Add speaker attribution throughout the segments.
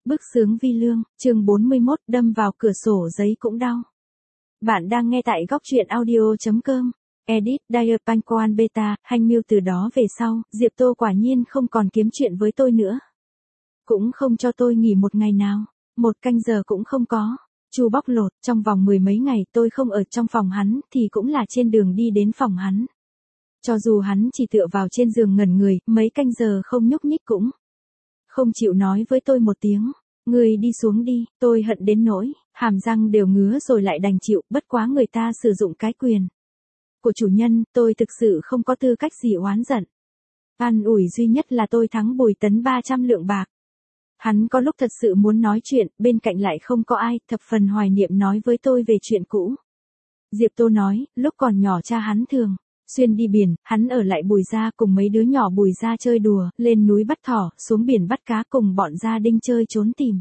Speaker 1: Bức xướng vi lương, chương 41, đâm vào cửa sổ giấy cũng đau. Bạn đang nghe tại góc truyện audio.com. Edit, Dire Pankoan Beta, Hanh Miêu. Từ đó về sau, Diệp Tô quả nhiên không còn kiếm chuyện với tôi nữa. Cũng không cho tôi nghỉ một ngày nào, một canh giờ cũng không có. Chu bóc lột, trong vòng 10 mấy ngày tôi không ở trong phòng hắn thì cũng là trên đường đi đến phòng hắn. Cho dù hắn chỉ tựa vào trên giường ngẩn người, mấy canh giờ không nhúc nhích cũng không chịu nói với tôi một tiếng. Người đi xuống đi, tôi hận đến nỗi hàm răng đều ngứa rồi lại đành chịu, bất quá người ta sử dụng cái quyền của chủ nhân, tôi thực sự không có tư cách gì oán giận. An ủi duy nhất là tôi thắng Bùi Tấn 300 lượng bạc. Hắn có lúc thật sự muốn nói chuyện, bên cạnh lại không có ai, thập phần hoài niệm nói với tôi về chuyện cũ. Diệp Tô nói, lúc còn nhỏ cha hắn thường xuyên đi biển, hắn ở lại Bùi gia cùng mấy đứa nhỏ Bùi gia chơi đùa, lên núi bắt thỏ, xuống biển bắt cá cùng bọn gia đình chơi trốn tìm.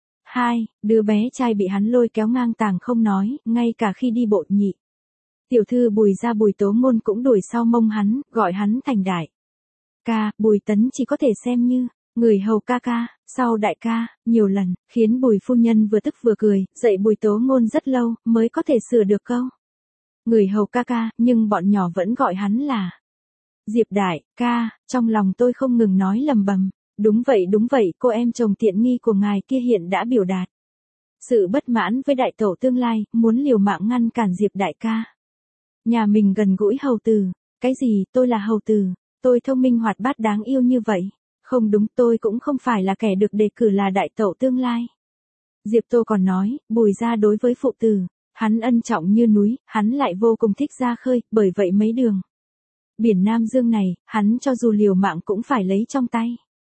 Speaker 1: Đứa bé trai bị hắn lôi kéo ngang tàng không nói, ngay cả khi đi bộ nhị tiểu thư Bùi gia Bùi Tố Ngôn cũng đuổi sau mông hắn, gọi hắn thành đại ca. Bùi Tấn chỉ có thể xem như người hầu ca ca, sau đại ca, nhiều lần, khiến Bùi phu nhân vừa tức vừa cười, dạy Bùi Tố Ngôn rất lâu, mới có thể sửa được câu người hầu ca ca, nhưng bọn nhỏ vẫn gọi hắn là Diệp đại ca. Trong lòng tôi không ngừng nói lầm bầm, đúng vậy, cô em chồng tiện nghi của ngài kia hiện đã biểu đạt sự bất mãn với đại tẩu tương lai, muốn liều mạng ngăn cản Diệp đại ca. Nhà mình gần gũi hầu tử, cái gì, tôi là hầu tử, tôi thông minh hoạt bát đáng yêu như vậy. Không đúng, tôi cũng không phải là kẻ được đề cử là đại tẩu tương lai. Diệp Tô còn nói, Bùi gia đối với phụ tử, hắn ân trọng như núi, hắn lại vô cùng thích ra khơi, bởi vậy mấy đường biển Nam Dương này, hắn cho dù liều mạng cũng phải lấy trong tay.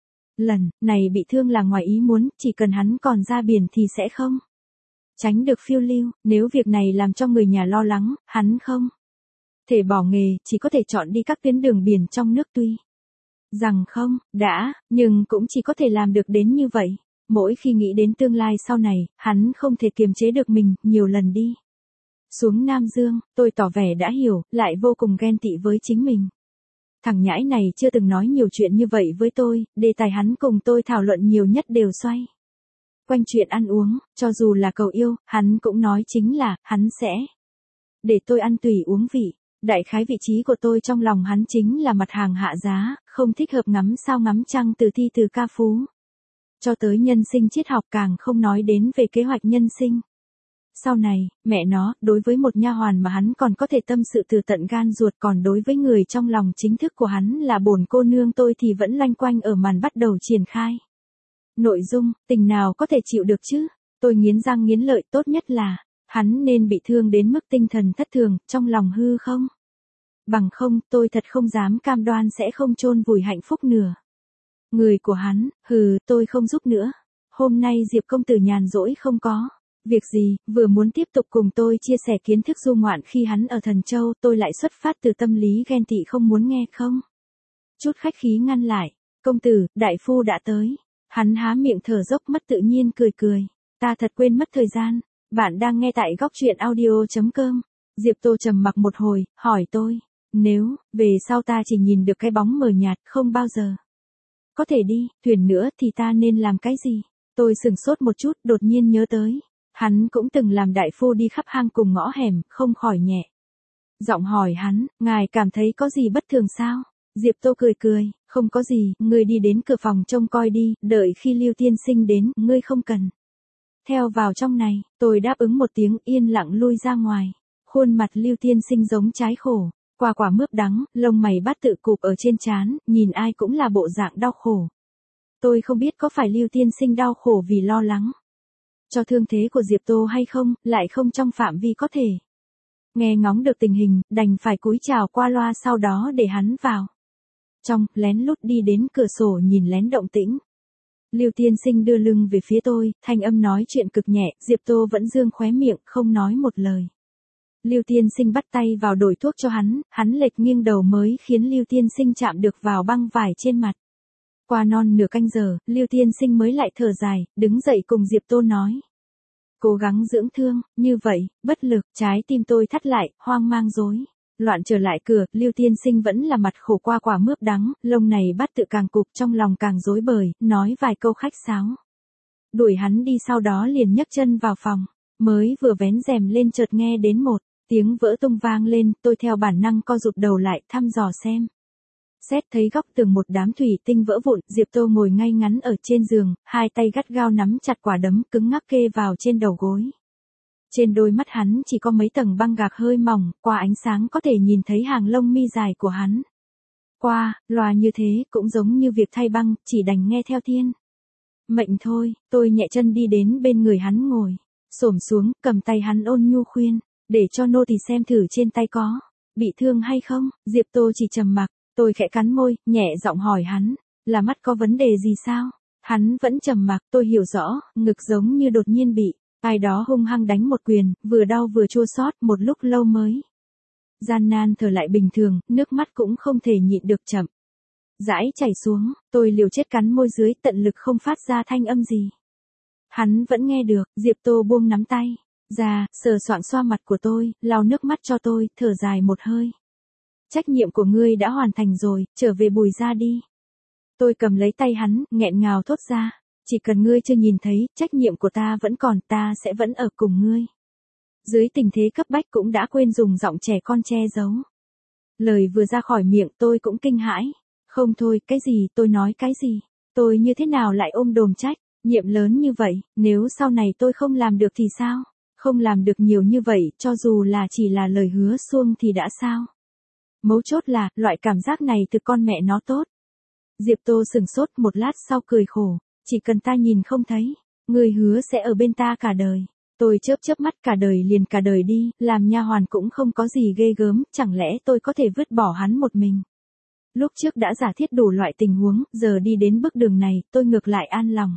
Speaker 1: Lần này bị thương là ngoài ý muốn, chỉ cần hắn còn ra biển thì sẽ không tránh được phiêu lưu, nếu việc này làm cho người nhà lo lắng, hắn không thể bỏ nghề, chỉ có thể chọn đi các tuyến đường biển trong nước tuy rằng không đã, nhưng cũng chỉ có thể làm được đến như vậy. Mỗi khi nghĩ đến tương lai sau này, hắn không thể kiềm chế được mình, nhiều lần đi xuống Nam Dương, tôi tỏ vẻ đã hiểu, lại vô cùng ghen tị với chính mình. Thằng nhãi này chưa từng nói nhiều chuyện như vậy với tôi, đề tài hắn cùng tôi thảo luận nhiều nhất đều xoay quanh chuyện ăn uống, cho dù là cầu yêu, hắn cũng nói chính là, hắn sẽ để tôi ăn tùy uống vị. Đại khái vị trí của tôi trong lòng hắn chính là mặt hàng hạ giá, không thích hợp ngắm sao ngắm trăng từ thi từ ca phú cho tới nhân sinh triết học, càng không nói đến về kế hoạch nhân sinh. Sau này, mẹ nó, đối với một nha hoàn mà hắn còn có thể tâm sự từ tận gan ruột, còn đối với người trong lòng chính thức của hắn là bổn cô nương tôi thì vẫn loanh quanh ở màn bắt đầu triển khai. Nội dung, tình nào có thể chịu được chứ? Tôi nghiến răng nghiến lợi, tốt nhất là hắn nên bị thương đến mức tinh thần thất thường, trong lòng hư không. Bằng không, tôi thật không dám cam đoan sẽ không chôn vùi hạnh phúc nửa người của hắn. Tôi không giúp nữa. Hôm nay Diệp công tử nhàn rỗi không có việc gì, vừa muốn tiếp tục cùng tôi chia sẻ kiến thức du ngoạn khi hắn ở Thần Châu, tôi lại xuất phát từ tâm lý ghen tị không muốn nghe không chút khách khí ngăn lại. Công tử, đại phu đã tới. Hắn há miệng thở dốc mất tự nhiên cười. Ta thật quên mất thời gian. Bạn đang nghe tại góc truyện audio.com. Diệp Tô trầm mặc một hồi, hỏi tôi, nếu về sau ta chỉ nhìn được cái bóng mờ nhạt, không bao giờ có thể đi thuyền nữa thì ta nên làm cái gì? Tôi sửng sốt một chút, đột nhiên nhớ tới, hắn cũng từng làm đại phu đi khắp hang cùng ngõ hẻm, không khỏi nhẹ giọng hỏi hắn, ngài cảm thấy có gì bất thường sao? Diệp Tô cười, không có gì, ngươi đi đến cửa phòng trông coi đi, đợi khi Lưu tiên sinh đến, ngươi không cần theo vào trong này. Tôi đáp ứng một tiếng, yên lặng lui ra ngoài. Khuôn mặt Lưu tiên sinh giống trái khổ, quả mướp đắng, lông mày bắt tự cụp ở trên trán, nhìn ai cũng là bộ dạng đau khổ. Tôi không biết có phải Lưu tiên sinh đau khổ vì lo lắng cho thương thế của Diệp Tô hay không, lại không trong phạm vi có thể nghe ngóng được tình hình, đành phải cúi chào qua loa, sau đó để hắn vào trong, lén lút đi đến cửa sổ nhìn lén động tĩnh. Lưu tiên sinh đưa lưng về phía tôi, thanh âm nói chuyện cực nhẹ, Diệp Tô vẫn dương khóe miệng, không nói một lời. Lưu tiên sinh bắt tay vào đổi thuốc cho hắn lệch nghiêng đầu mới khiến Lưu tiên sinh chạm được vào băng vải trên mặt. Qua non nửa canh giờ, Lưu tiên sinh mới lại thở dài, đứng dậy cùng Diệp Tô nói. Cố gắng dưỡng thương, như vậy, bất lực, trái tim tôi thắt lại, hoang mang rối loạn trở lại cửa, Lưu tiên sinh vẫn là mặt khổ qua quả mướp đắng, lông này bắt tự càng cục, trong lòng càng rối bời, nói vài câu khách sáo. đuổi hắn đi sau đó liền nhấc chân vào phòng, mới vừa vén rèm lên chợt nghe đến một tiếng vỡ tung vang lên, tôi theo bản năng co rụt đầu lại thăm dò xem. Xét thấy góc tường một đám thủy tinh vỡ vụn, Diệp Tô ngồi ngay ngắn ở trên giường, hai tay gắt gao nắm chặt quả đấm cứng ngắc kê vào trên đầu gối. Trên đôi mắt hắn chỉ có mấy tầng băng gạc hơi mỏng, qua ánh sáng có thể nhìn thấy hàng lông mi dài của hắn. Qua, loa như thế cũng giống như việc thay băng, chỉ đành nghe theo thiên mệnh thôi. Tôi nhẹ chân đi đến bên người hắn ngồi, xổm xuống, cầm tay hắn ôn nhu khuyên, để cho nô tỳ xem thử trên tay có bị thương hay không. Diệp Tô chỉ trầm mặc, tôi khẽ cắn môi, nhẹ giọng hỏi hắn, là mắt có vấn đề gì sao? Hắn vẫn trầm mặc, tôi hiểu rõ, ngực giống như đột nhiên bị ai đó hung hăng đánh một quyền, vừa đau vừa chua xót, một lúc lâu mới gian nan thở lại bình thường, nước mắt cũng không thể nhịn được chậm rãi chảy xuống. Tôi liều chết cắn môi dưới, tận lực không phát ra thanh âm gì. Hắn vẫn nghe được. Diệp Tô buông nắm tay ra, sờ soạng xoa mặt của tôi, lau nước mắt cho tôi, thở dài một hơi. Trách nhiệm của ngươi đã hoàn thành rồi, trở về Bùi gia đi. Tôi cầm lấy tay hắn, nghẹn ngào thốt ra, chỉ cần ngươi chưa nhìn thấy, trách nhiệm của ta vẫn còn, ta sẽ vẫn ở cùng ngươi. Dưới tình thế cấp bách cũng đã quên dùng giọng trẻ con che giấu. Lời vừa ra khỏi miệng tôi cũng kinh hãi. Không thôi, cái gì, tôi nói cái gì? Tôi như thế nào lại ôm đồm trách nhiệm lớn như vậy, nếu sau này tôi không làm được thì sao? Không làm được nhiều như vậy, cho dù là chỉ là lời hứa suông thì đã sao? Mấu chốt là, loại cảm giác này từ con mẹ nó tốt. Diệp Tô sừng sốt một lát sau cười khổ, chỉ cần ta nhìn không thấy, ngươi hứa sẽ ở bên ta cả đời. Tôi chớp chớp mắt, cả đời liền cả đời đi, làm nha hoàn cũng không có gì ghê gớm, chẳng lẽ tôi có thể vứt bỏ hắn một mình. Lúc trước đã giả thiết đủ loại tình huống, giờ đi đến bước đường này, tôi ngược lại an lòng.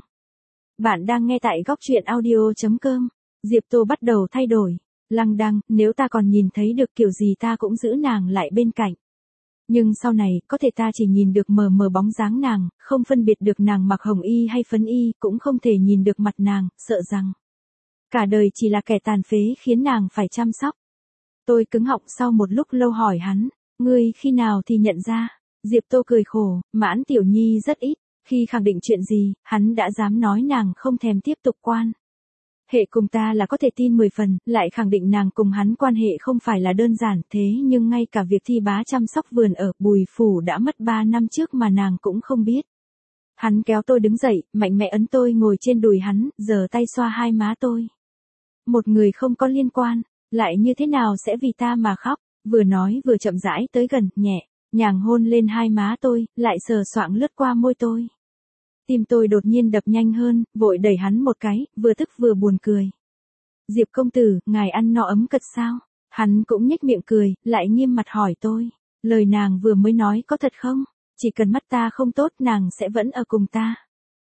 Speaker 1: Bạn đang nghe tại góc truyện audio.com. Diệp Tô bắt đầu thay đổi. Lăng đăng, nếu ta còn nhìn thấy được kiểu gì ta cũng giữ nàng lại bên cạnh. Nhưng sau này, có thể ta chỉ nhìn được mờ mờ bóng dáng nàng, không phân biệt được nàng mặc hồng y hay phấn y, cũng không thể nhìn được mặt nàng, sợ rằng cả đời chỉ là kẻ tàn phế khiến nàng phải chăm sóc. Tôi cứng họng sau một lúc lâu hỏi hắn, ngươi khi nào thì nhận ra? Diệp Tô cười khổ, Mãn Tiểu Nhi rất ít, khi khẳng định chuyện gì, hắn đã dám nói nàng không thèm tiếp tục quan hệ cùng ta là có thể tin 10 phần, lại khẳng định nàng cùng hắn quan hệ không phải là đơn giản, thế nhưng ngay cả việc thi bá chăm sóc vườn ở Bùi Phủ đã mất 3 năm trước mà nàng cũng không biết. Hắn kéo tôi đứng dậy, mạnh mẽ ấn tôi ngồi trên đùi hắn, giơ tay xoa hai má tôi. Một người không có liên quan, lại như thế nào sẽ vì ta mà khóc, vừa nói vừa chậm rãi tới gần, nhẹ nhàng hôn lên hai má tôi, lại sờ soạng lướt qua môi tôi. Tim tôi đột nhiên đập nhanh hơn, vội đẩy hắn một cái, vừa tức vừa buồn cười. Diệp công tử, ngài ăn no ấm cật sao? Hắn cũng nhếch miệng cười, lại nghiêm mặt hỏi tôi. Lời nàng vừa mới nói có thật không? Chỉ cần mắt ta không tốt nàng sẽ vẫn ở cùng ta.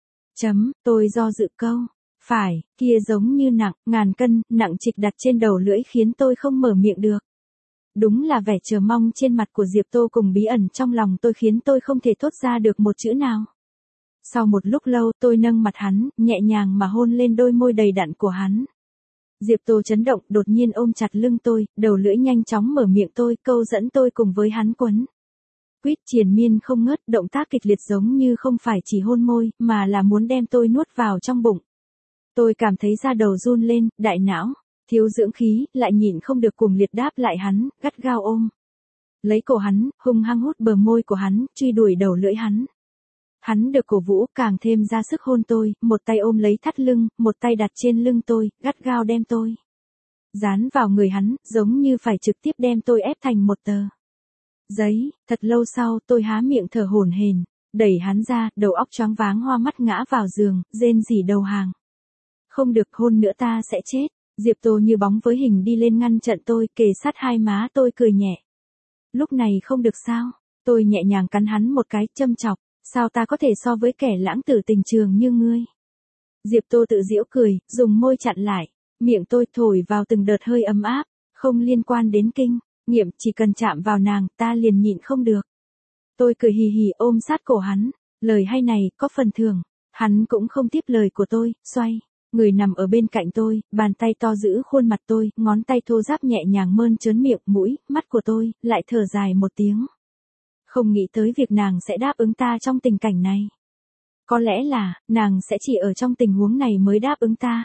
Speaker 1: Tôi do dự câu. Phải, kia giống như nặng, ngàn cân, nặng trịch đặt trên đầu lưỡi khiến tôi không mở miệng được. Đúng là vẻ chờ mong trên mặt của Diệp Tô cùng bí ẩn trong lòng tôi khiến tôi không thể thốt ra được một chữ nào. Sau một lúc lâu tôi nâng mặt hắn, nhẹ nhàng mà hôn lên đôi môi đầy đặn của hắn. Diệp Tô chấn động, đột nhiên ôm chặt lưng tôi, đầu lưỡi nhanh chóng mở miệng tôi, câu dẫn tôi cùng với hắn quấn quýt triền miên không ngớt, động tác kịch liệt giống như không phải chỉ hôn môi, mà là muốn đem tôi nuốt vào trong bụng. Tôi cảm thấy da đầu run lên, đại não thiếu dưỡng khí, lại nhịn không được cuồng liệt đáp lại hắn, gắt gao ôm lấy cổ hắn, hung hăng hút bờ môi của hắn, truy đuổi đầu lưỡi hắn. Hắn được cổ vũ, càng thêm ra sức hôn tôi, một tay ôm lấy thắt lưng, một tay đặt trên lưng tôi, gắt gao đem tôi dán vào người hắn, giống như phải trực tiếp đem tôi ép thành một tờ giấy. Thật lâu sau, tôi há miệng thở hổn hển, đẩy hắn ra, đầu óc choáng váng hoa mắt ngã vào giường, rên rỉ đầu hàng. Không được, hôn nữa ta sẽ chết. Diệp Tô như bóng với hình đi lên ngăn chặn tôi, kề sát hai má tôi cười nhẹ. Lúc này không được sao? Tôi nhẹ nhàng cắn hắn một cái, châm chọc. Sao ta có thể so với kẻ lãng tử tình trường như ngươi? Diệp Tô tự giễu cười, dùng môi chặn lại. Miệng tôi thổi vào từng đợt hơi ấm áp, không liên quan đến kinh nghiệm, chỉ cần chạm vào nàng, ta liền nhịn không được. Tôi cười hì hì ôm sát cổ hắn. Lời hay này, có phần thưởng. Hắn cũng không tiếp lời của tôi, xoay người nằm ở bên cạnh tôi, bàn tay to giữ khuôn mặt tôi, ngón tay thô ráp nhẹ nhàng mơn trớn miệng, mũi, mắt của tôi, lại thở dài một tiếng. Không nghĩ tới việc nàng sẽ đáp ứng ta trong tình cảnh này. Có lẽ là, nàng sẽ chỉ ở trong tình huống này mới đáp ứng ta.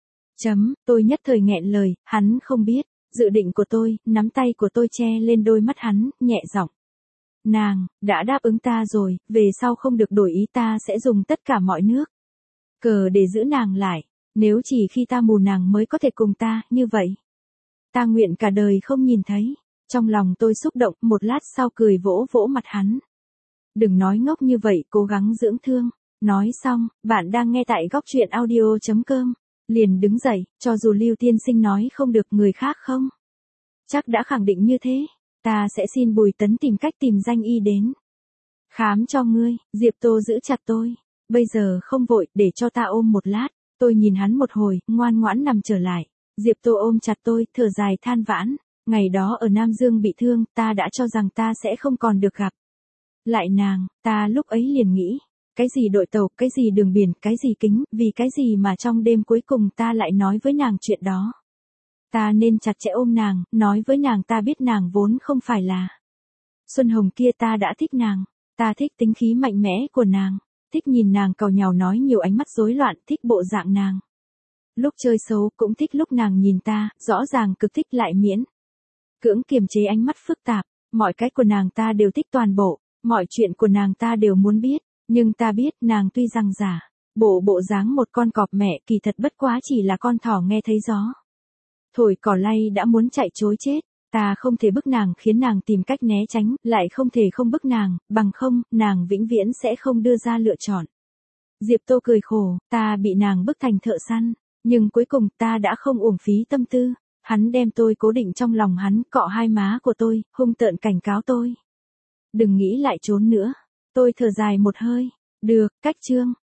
Speaker 1: Tôi nhất thời nghẹn lời, hắn không biết, dự định của tôi, nắm tay của tôi che lên đôi mắt hắn, nhẹ giọng. Nàng, đã đáp ứng ta rồi, về sau không được đổi ý, ta sẽ dùng tất cả mọi nước cờ để giữ nàng lại, nếu chỉ khi ta mù nàng mới có thể cùng ta, như vậy. Ta nguyện cả đời không nhìn thấy. Trong lòng tôi xúc động, một lát sau cười vỗ vỗ mặt hắn. Đừng nói ngốc như vậy, cố gắng dưỡng thương. Nói xong, bạn đang nghe tại góc truyện audio.com. Liền đứng dậy, cho dù Lưu tiên sinh nói không được, người khác không chắc đã khẳng định như thế. Ta sẽ xin Bùi Tấn tìm cách tìm danh y đến khám cho ngươi. Diệp Tô giữ chặt tôi. Bây giờ không vội, để cho ta ôm một lát. Tôi nhìn hắn một hồi, ngoan ngoãn nằm trở lại. Diệp Tô ôm chặt tôi, thở dài than vãn. Ngày đó ở Nam Dương bị thương, ta đã cho rằng ta sẽ không còn được gặp lại nàng. Ta lúc ấy liền nghĩ, cái gì đội tàu, cái gì đường biển, cái gì kính, vì cái gì mà trong đêm cuối cùng ta lại nói với nàng chuyện đó. Ta nên chặt chẽ ôm nàng, nói với nàng ta biết nàng vốn không phải là Xuân Hồng kia, ta đã thích nàng. Ta thích tính khí mạnh mẽ của nàng, thích nhìn nàng càu nhàu nói nhiều, ánh mắt rối loạn, thích bộ dạng nàng lúc chơi xấu, cũng thích lúc nàng nhìn ta, rõ ràng cực thích lại miễn cưỡng kiềm chế ánh mắt phức tạp. Mọi cái của nàng ta đều thích toàn bộ, mọi chuyện của nàng ta đều muốn biết, nhưng ta biết nàng tuy rằng giả bộ dáng một con cọp mẹ, kỳ thật bất quá chỉ là con thỏ nghe thấy gió thổi cỏ lay đã muốn chạy trối chết. Ta không thể bức nàng, khiến nàng tìm cách né tránh, lại không thể không bức nàng, bằng không, nàng vĩnh viễn sẽ không đưa ra lựa chọn. Diệp Tô cười khổ, ta bị nàng bức thành thợ săn, nhưng cuối cùng ta đã không uổng phí tâm tư. Hắn đem tôi cố định trong lòng hắn, cọ hai má của tôi, hung tợn cảnh cáo tôi. Đừng nghĩ lại trốn nữa. Tôi thở dài một hơi. Được, cách chương.